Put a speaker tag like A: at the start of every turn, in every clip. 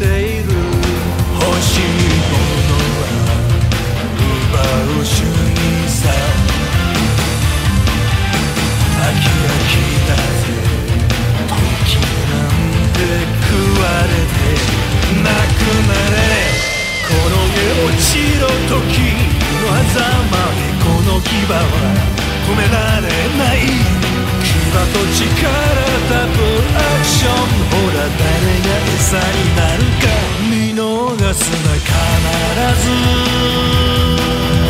A: ている。欲しいものは奪う主義さ。飽き飽きだぜ時なんて食われてなくなれ。転げ落ちろ時の狭間でこの牙は止められない。牙と力ダブルアクション。ほら誰が餌になるか見逃すな必ず。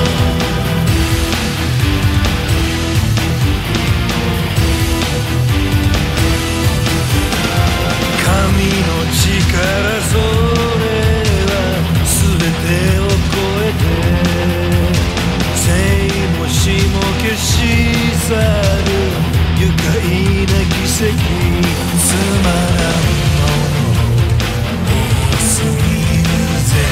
A: 神の力それは全てを超えて生も死も消し去る愉快な奇跡。つまらんもの多すぎるぜ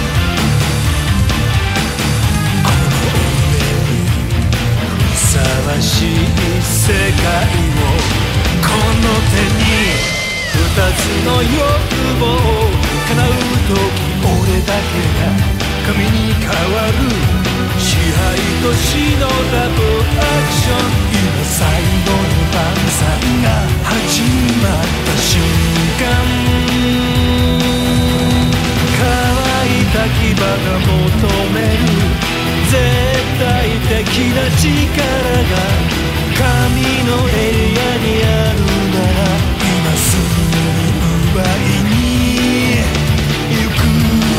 A: この上にふさわしい世界をこの手に。二つの欲望を叶うとき俺だけが神に変わる。支配と死のダブルアクション。今最後の晩餐が始まった瞬間。乾いた牙が求める絶対的な力が神のエリアにあるなら今すぐ奪いに行く。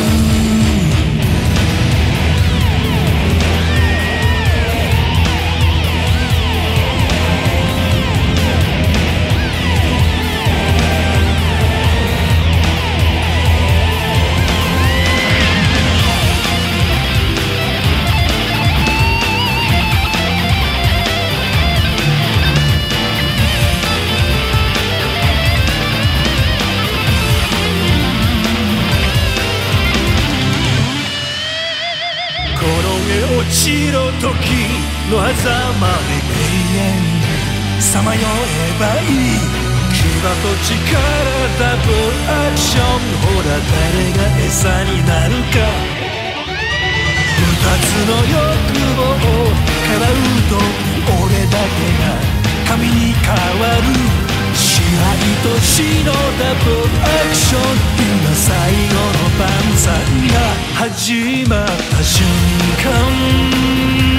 A: 落ちろ時の狭間で永遠にさまよえばいい。牙と力ダブルアクション。ほら誰が餌になるか。二つの欲望を叶うと俺だけが神に変わる。支配と死のダブルアクション。今最後の晩餐が始まった瞬間。